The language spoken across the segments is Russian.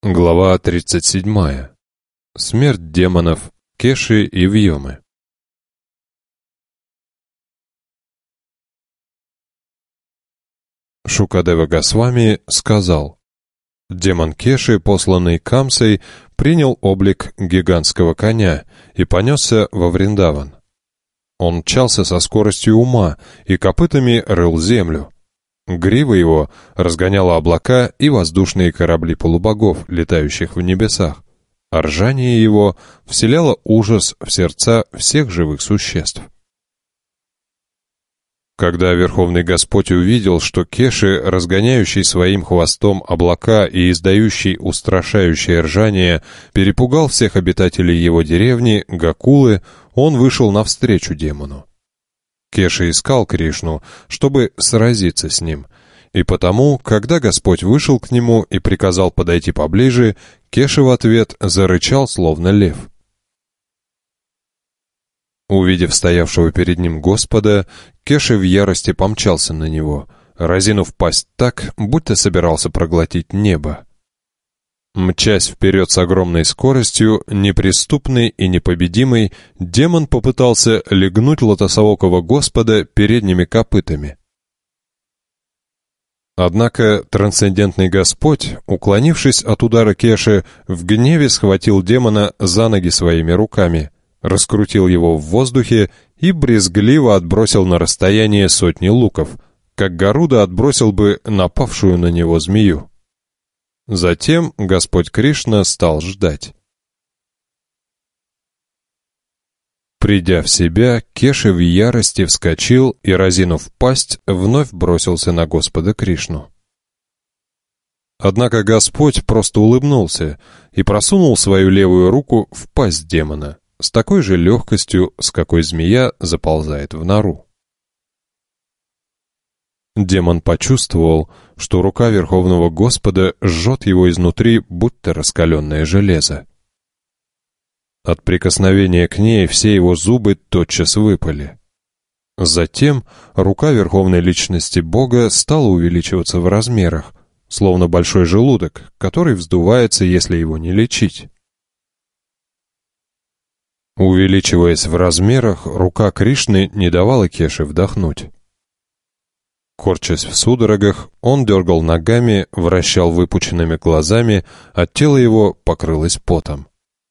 Глава 37. Смерть демонов, Кеши и Вьомы. Шукадева Госвами сказал: демон Кеши, посланный Камсой, принял облик гигантского коня и понесся во Вриндаван. Он мчался со скоростью ума и копытами рыл землю. Грива его разгоняла облака и воздушные корабли полубогов, летающих в небесах, а ржание его вселяло ужас в сердца всех живых существ. Когда Верховный Господь увидел, что Кеши, разгоняющий своим хвостом облака и издающий устрашающее ржание, перепугал всех обитателей его деревни, Гокулы, он вышел навстречу демону. Кеша искал Кришну, чтобы сразиться с ним, и потому, когда Господь вышел к нему и приказал подойти поближе, Кеша в ответ зарычал, словно лев. Увидев стоявшего перед ним Господа, Кеша в ярости помчался на него, разинув пасть так, будто собирался проглотить небо. Мчась вперед с огромной скоростью, неприступный и непобедимый, демон попытался легнуть лотосоокого Господа передними копытами. Однако трансцендентный Господь, уклонившись от удара Кеши, в гневе схватил демона за ноги своими руками, раскрутил его в воздухе и брезгливо отбросил на расстояние сотни луков, как Гаруда отбросил бы напавшую на него змею. Затем Господь Кришна стал ждать. Придя в себя, Кеша в ярости вскочил и, разинув пасть, вновь бросился на Господа Кришну. Однако Господь просто улыбнулся и просунул свою левую руку в пасть демона с такой же легкостью, с какой змея заползает в нору. Демон почувствовал, что рука Верховного Господа жжет его изнутри, будто раскаленное железо. От прикосновения к ней все его зубы тотчас выпали. Затем рука Верховной Личности Бога стала увеличиваться в размерах, словно большой желудок, который вздувается, если его не лечить. Увеличиваясь в размерах, рука Кришны не давала Кеше вдохнуть. Корчась в судорогах, он дергал ногами, вращал выпученными глазами, а тело его покрылось потом.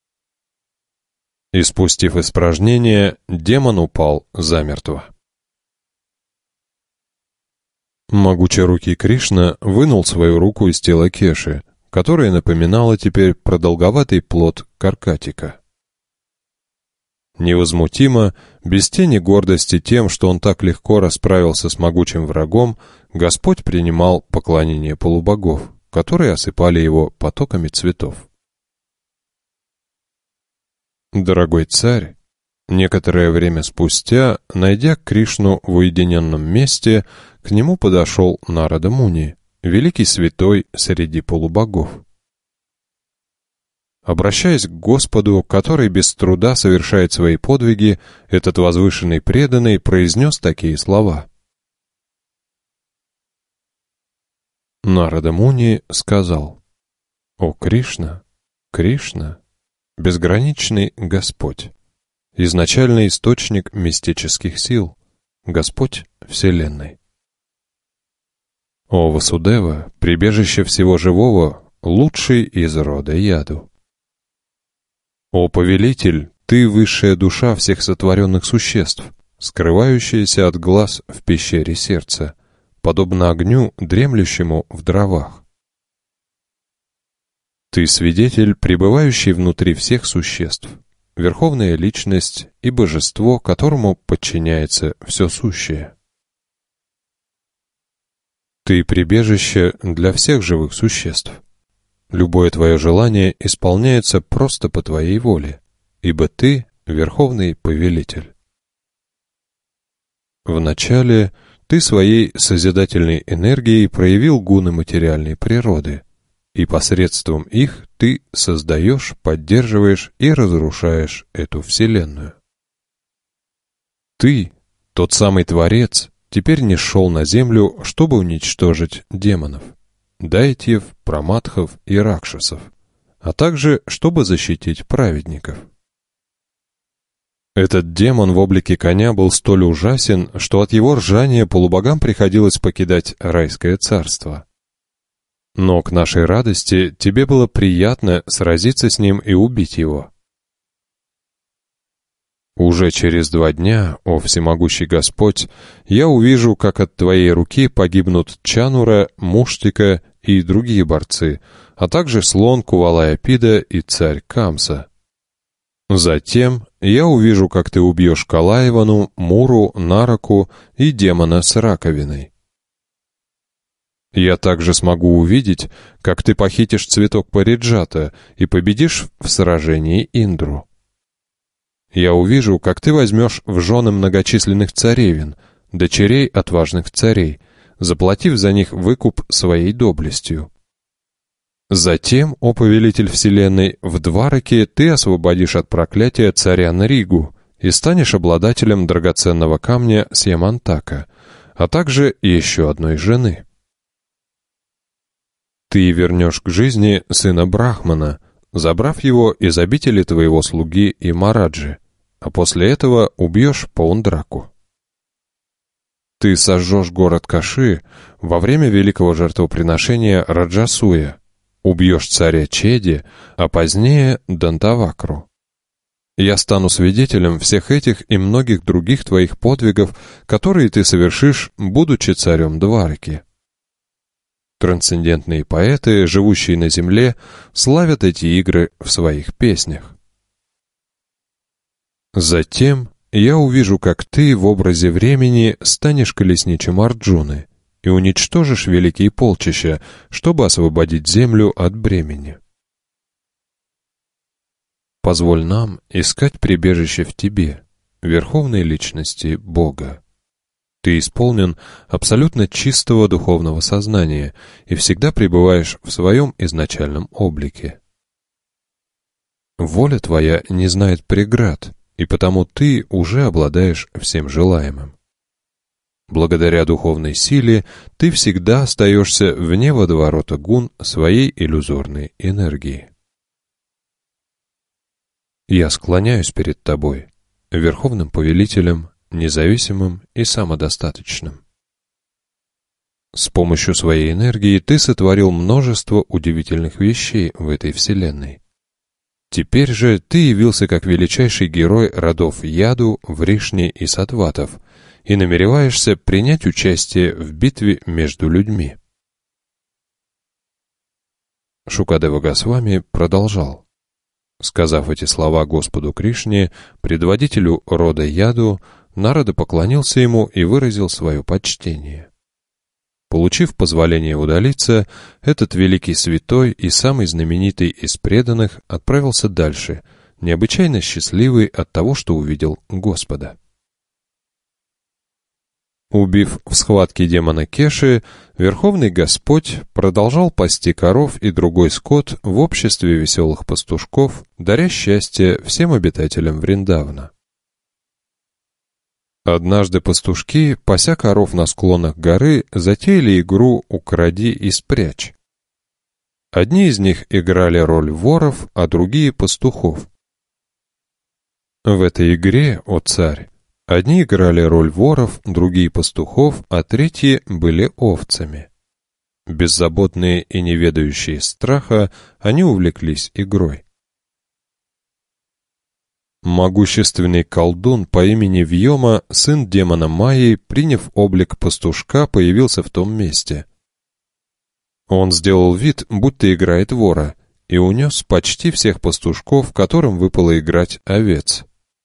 Испустив испражнение, демон упал замертво. Могучерукий Кришна вынул свою руку из тела Кеши, которая напоминала теперь продолговатый плод каркатика. Невозмутимо, без тени гордости тем, что он так легко расправился с могучим врагом, Господь принимал поклонение полубогов, которые осыпали его потоками цветов. Дорогой царь, некоторое время спустя, найдя Кришну в уединенном месте, к нему подошел Нарада Муни, великий святой среди полубогов. Обращаясь к Господу, который без труда совершает свои подвиги, этот возвышенный преданный произнес такие слова. Нарада Муни сказал: «О Кришна, Кришна, безграничный Господь, изначальный источник мистических сил, Господь Вселенной. О Васудева, прибежище всего живого, лучший из рода Яду. О повелитель, ты высшая душа всех сотворенных существ, скрывающаяся от глаз в пещере сердца, подобно огню, дремлющему в дровах. Ты свидетель, пребывающий внутри всех существ, верховная личность и божество, которому подчиняется все сущее. Ты прибежище для всех живых существ. Любое твое желание исполняется просто по твоей воле, ибо ты — верховный повелитель. Вначале ты своей созидательной энергией проявил гуны материальной природы, и посредством их ты создаешь, поддерживаешь и разрушаешь эту вселенную. Ты, тот самый Творец, теперь нисшел на землю, чтобы уничтожить демонов, дайтьев, праматхов и ракшасов, а также чтобы защитить праведников. Этот демон в облике коня был столь ужасен, что от его ржания полубогам приходилось покидать райское царство. Но к нашей радости тебе было приятно сразиться с ним и убить его. Уже через 2 дня, о всемогущий Господь, я увижу, как от твоей руки погибнут Чанура, Муштика и другие борцы, а также слон Кувалая-Пида и царь Камса. Затем я увижу, как ты убьешь Калаевану, Муру, Нараку и демона с раковиной. Я также смогу увидеть, как ты похитишь цветок Париджата и победишь в сражении Индру. Я увижу, как ты возьмешь в жены многочисленных царевин, дочерей отважных царей, заплатив за них выкуп своей доблестью. Затем, о повелитель вселенной, в Двараке ты освободишь от проклятия царя Наригу и станешь обладателем драгоценного камня Сьямантака, а также еще одной жены. Ты вернешь к жизни сына Брахмана, забрав его из обители твоего слуги Имараджи, а после этого убьешь Паундраку. Ты сожжешь город Каши во время великого жертвоприношения Раджасуя, убьешь царя Чеди, а позднее Дантавакру. Я стану свидетелем всех этих и многих других твоих подвигов, которые ты совершишь, будучи царем Двараки. Трансцендентные поэты, живущие на земле, славят эти игры в своих песнях. Затем я увижу, как ты в образе времени станешь колесничем Арджуны и уничтожишь великие полчища, чтобы освободить землю от бремени. Позволь нам искать прибежище в тебе, верховной личности Бога. Ты исполнен абсолютно чистого духовного сознания и всегда пребываешь в своем изначальном облике. Воля твоя не знает преград, и потому ты уже обладаешь всем желаемым. Благодаря духовной силе ты всегда остаешься вне водоворота гун своей иллюзорной энергии. Я склоняюсь перед тобой, верховным повелителем, независимым и самодостаточным. С помощью своей энергии ты сотворил множество удивительных вещей в этой вселенной. Теперь же ты явился как величайший герой родов Яду, Вришни и Сатватов и намереваешься принять участие в битве между людьми. Шукадева Госвами продолжал. Сказав эти слова Господу Кришне, предводителю рода Яду, Нарада поклонился ему и выразил свое почтение. Получив позволение удалиться, этот великий святой и самый знаменитый из преданных отправился дальше, необычайно счастливый от того, что увидел Господа. Убив в схватке демона Кеши, Верховный Господь продолжал пасти коров и другой скот в обществе веселых пастушков, даря счастье всем обитателям Вриндавана. Однажды пастушки, пася коров на склонах горы, затеяли игру «Укради и спрячь». Одни из них играли роль воров, а другие — пастухов. В этой игре, о царь, одни играли роль воров, другие — пастухов, а третьи были овцами. Беззаботные и не ведающие страха, они увлеклись игрой. Могущественный колдун по имени Вьома, сын демона Майи, приняв облик пастушка, появился в том месте. Он сделал вид, будто играет вора, и унес почти всех пастушков, которым выпало играть овец.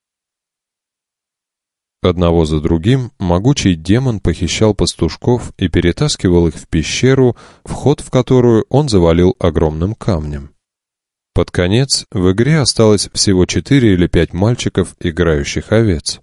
Одного за другим могучий демон похищал пастушков и перетаскивал их в пещеру, вход в которую он завалил огромным камнем. Под конец в игре осталось всего 4 или 5 мальчиков, играющих овец.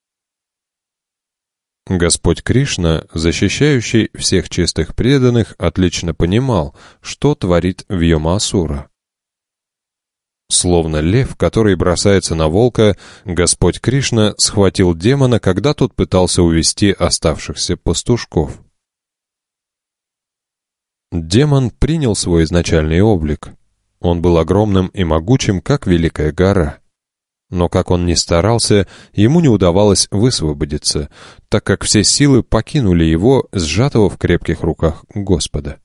Господь Кришна, защищающий всех чистых преданных, отлично понимал, что творит Вьома-асура. Словно лев, который бросается на волка, Господь Кришна схватил демона, когда тот пытался увести оставшихся пастушков. Демон принял свой изначальный облик. Он был огромным и могучим, как великая гора. Но как он ни старался, ему не удавалось высвободиться, так как все силы покинули его, сжатого в крепких руках Господа.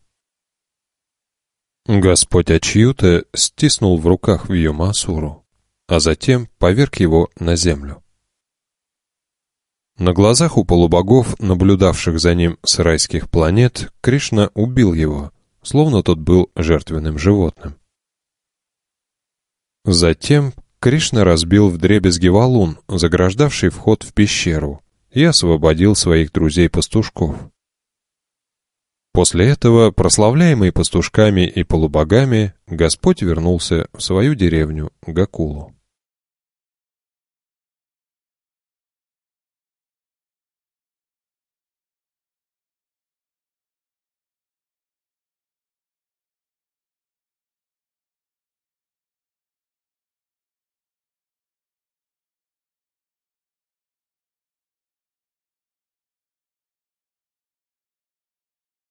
Господь Ачьюта стиснул в руках Вьямаасуру, а затем поверг его на землю. На глазах у полубогов, наблюдавших за ним с райских планет, Кришна убил его, словно тот был жертвенным животным. Затем Кришна разбил вдребезги валун, заграждавший вход в пещеру, и освободил своих друзей-пастушков. После этого, прославляемый пастушками и полубогами, Господь вернулся в свою деревню Гокулу.